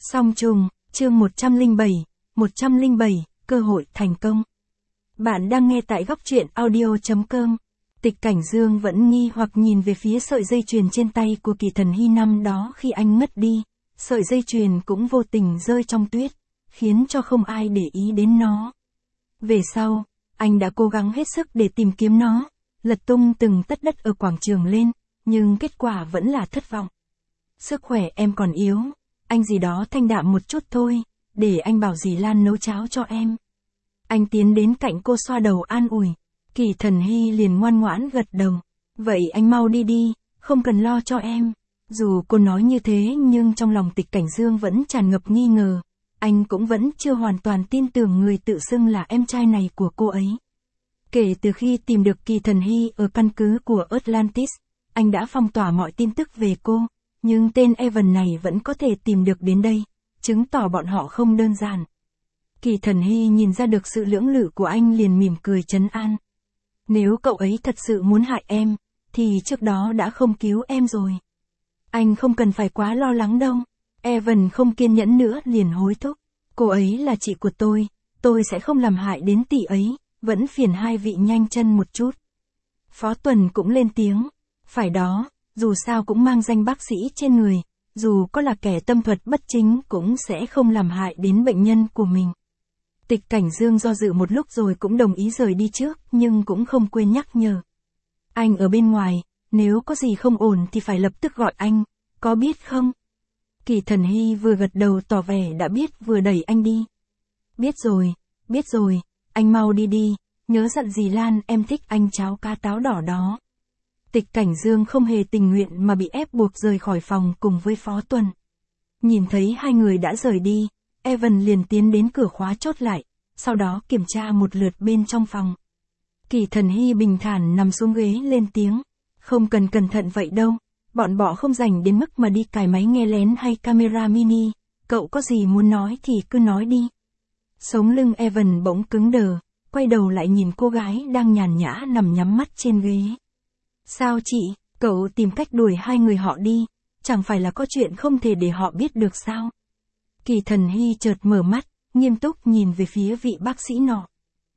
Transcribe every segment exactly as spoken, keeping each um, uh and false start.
Song trùng, chương một trăm lẻ bảy, một trăm lẻ bảy, cơ hội thành công. Bạn đang nghe tại góc truyện audio chấm com. Tịch Cảnh Dương vẫn nghi hoặc nhìn về phía sợi dây chuyền trên tay của Kỳ Thần Hy năm đó khi anh mất đi. Sợi dây chuyền cũng vô tình rơi trong tuyết, khiến cho không ai để ý đến nó. Về sau, anh đã cố gắng hết sức để tìm kiếm nó, lật tung từng tất đất ở quảng trường lên, nhưng kết quả vẫn là thất vọng. Sức khỏe em còn yếu, anh gì đó thanh đạm một chút thôi, để anh bảo dì Lan nấu cháo cho em. Anh tiến đến cạnh cô xoa đầu an ủi, Kỳ Thần Hy liền ngoan ngoãn gật đầu. Vậy anh mau đi đi, không cần lo cho em. Dù cô nói như thế nhưng trong lòng Tịch Cảnh Dương vẫn tràn ngập nghi ngờ. Anh cũng vẫn chưa hoàn toàn tin tưởng người tự xưng là em trai này của cô ấy. Kể từ khi tìm được Kỳ Thần Hy ở căn cứ của Atlantis, anh đã phong tỏa mọi tin tức về cô, nhưng tên Evan này vẫn có thể tìm được đến đây, chứng tỏ bọn họ không đơn giản. Kỳ Thần Hy nhìn ra được sự lưỡng lự của anh liền mỉm cười trấn an. Nếu cậu ấy thật sự muốn hại em, thì trước đó đã không cứu em rồi. Anh không cần phải quá lo lắng đâu. Evan không kiên nhẫn nữa liền hối thúc. Cô ấy là chị của tôi, tôi sẽ không làm hại đến tỷ ấy, vẫn phiền hai vị nhanh chân một chút. Phó Tuần cũng lên tiếng. Phải đó, dù sao cũng mang danh bác sĩ trên người, dù có là kẻ tâm thuật bất chính cũng sẽ không làm hại đến bệnh nhân của mình. Tịch Cảnh Dương do dự một lúc rồi cũng đồng ý rời đi trước, nhưng cũng không quên nhắc nhở. Anh ở bên ngoài, nếu có gì không ổn thì phải lập tức gọi anh, có biết không? Kỳ Thần Hy vừa gật đầu tỏ vẻ đã biết vừa đẩy anh đi. Biết rồi, biết rồi, anh mau đi đi, nhớ dặn dì Lan em thích anh cháo cá táo đỏ đó. Tịch Cảnh Dương không hề tình nguyện mà bị ép buộc rời khỏi phòng cùng với Phó Tuần. Nhìn thấy hai người đã rời đi, Evan liền tiến đến cửa khóa chốt lại, sau đó kiểm tra một lượt bên trong phòng. Kỳ Thần Hy bình thản nằm xuống ghế lên tiếng, không cần cẩn thận vậy đâu, bọn bỏ không rảnh đến mức mà đi cài máy nghe lén hay camera mini, cậu có gì muốn nói thì cứ nói đi. Sống lưng Evan bỗng cứng đờ, quay đầu lại nhìn cô gái đang nhàn nhã nằm nhắm mắt trên ghế. Sao chị, cậu tìm cách đuổi hai người họ đi, chẳng phải là có chuyện không thể để họ biết được sao? Kỳ Thần Hy chợt mở mắt, nghiêm túc nhìn về phía vị bác sĩ nọ.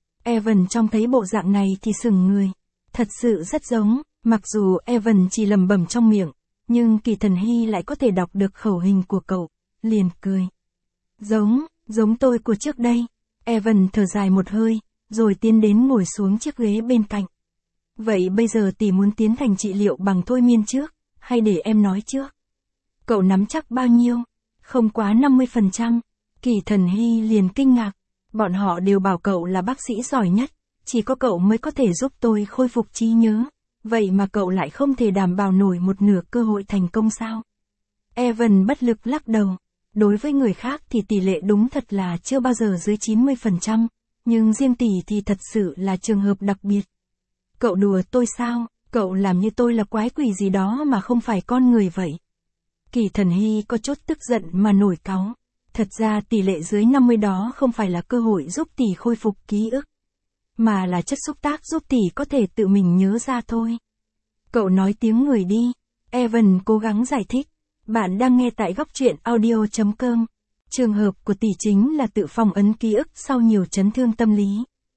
Evan trông thấy bộ dạng này thì sững người. Thật sự rất giống, mặc dù Evan chỉ lẩm bẩm trong miệng, nhưng Kỳ Thần Hy lại có thể đọc được khẩu hình của cậu, liền cười. Giống, giống tôi của trước đây. Evan thở dài một hơi, rồi tiến đến ngồi xuống chiếc ghế bên cạnh. Vậy bây giờ tỷ muốn tiến hành trị liệu bằng thôi miên trước, hay để em nói trước? Cậu nắm chắc bao nhiêu? Không quá năm mươi phần trăm. Kỳ Thần Hy liền kinh ngạc. Bọn họ đều bảo cậu là bác sĩ giỏi nhất, chỉ có cậu mới có thể giúp tôi khôi phục trí nhớ. Vậy mà cậu lại không thể đảm bảo nổi một nửa cơ hội thành công sao? Evan bất lực lắc đầu. Đối với người khác thì tỷ lệ đúng thật là chưa bao giờ dưới chín mươi phần trăm, nhưng riêng tỷ thì thật sự là trường hợp đặc biệt. Cậu đùa tôi sao? Cậu làm như tôi là quái quỷ gì đó mà không phải con người vậy. Kỳ Thần Hy có chút tức giận mà nổi cáu. Thật ra tỷ lệ dưới năm mươi đó không phải là cơ hội giúp tỷ khôi phục ký ức, mà là chất xúc tác giúp tỷ có thể tự mình nhớ ra thôi. Cậu nói tiếng người đi. Evan cố gắng giải thích. Bạn đang nghe tại góc truyện audio chấm com. Trường hợp của tỷ chính là tự phong ấn ký ức sau nhiều chấn thương tâm lý.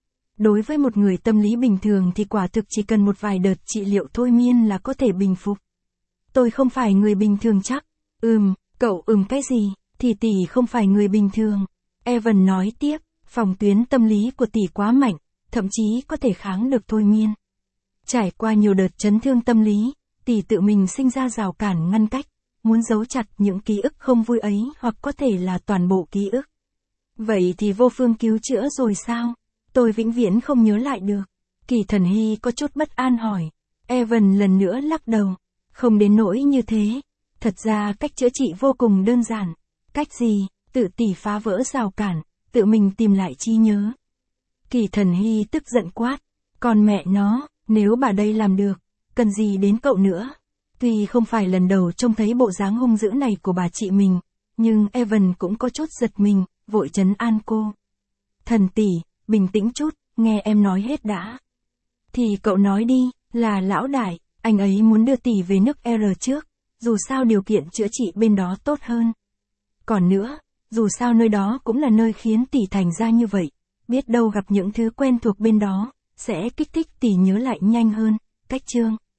Đối với một người tâm lý bình thường thì quả thực chỉ cần một vài đợt trị liệu thôi miên là có thể bình phục. Tôi không phải người bình thường chắc. Ừm, cậu ừm cái gì, thì tỷ không phải người bình thường. Evan nói tiếp, phòng tuyến tâm lý của tỷ quá mạnh, thậm chí có thể kháng được thôi miên. Trải qua nhiều đợt chấn thương tâm lý, tỷ tự mình sinh ra rào cản ngăn cách, muốn giấu chặt những ký ức không vui ấy hoặc có thể là toàn bộ ký ức. Vậy thì vô phương cứu chữa rồi sao? Tôi vĩnh viễn không nhớ lại được. Kỳ Thần Hy có chút bất an hỏi. Evan lần nữa lắc đầu. Không đến nỗi như thế. Thật ra cách chữa trị vô cùng đơn giản. Cách gì? Tự tỷ phá vỡ rào cản, tự mình tìm lại trí nhớ. Kỳ Thần Hy tức giận quát. Còn mẹ nó, nếu bà đây làm được, cần gì đến cậu nữa? Tuy không phải lần đầu trông thấy bộ dáng hung dữ này của bà chị mình, nhưng Evan cũng có chút giật mình, vội trấn an cô. Thần tỷ, bình tĩnh chút, nghe em nói hết đã. Thì cậu nói đi, là lão đại, anh ấy muốn đưa tỷ về nước R trước, dù sao điều kiện chữa trị bên đó tốt hơn. Còn nữa, dù sao nơi đó cũng là nơi khiến tỷ thành ra như vậy, biết đâu gặp những thứ quen thuộc bên đó, sẽ kích thích tỷ nhớ lại nhanh hơn, cách Trương.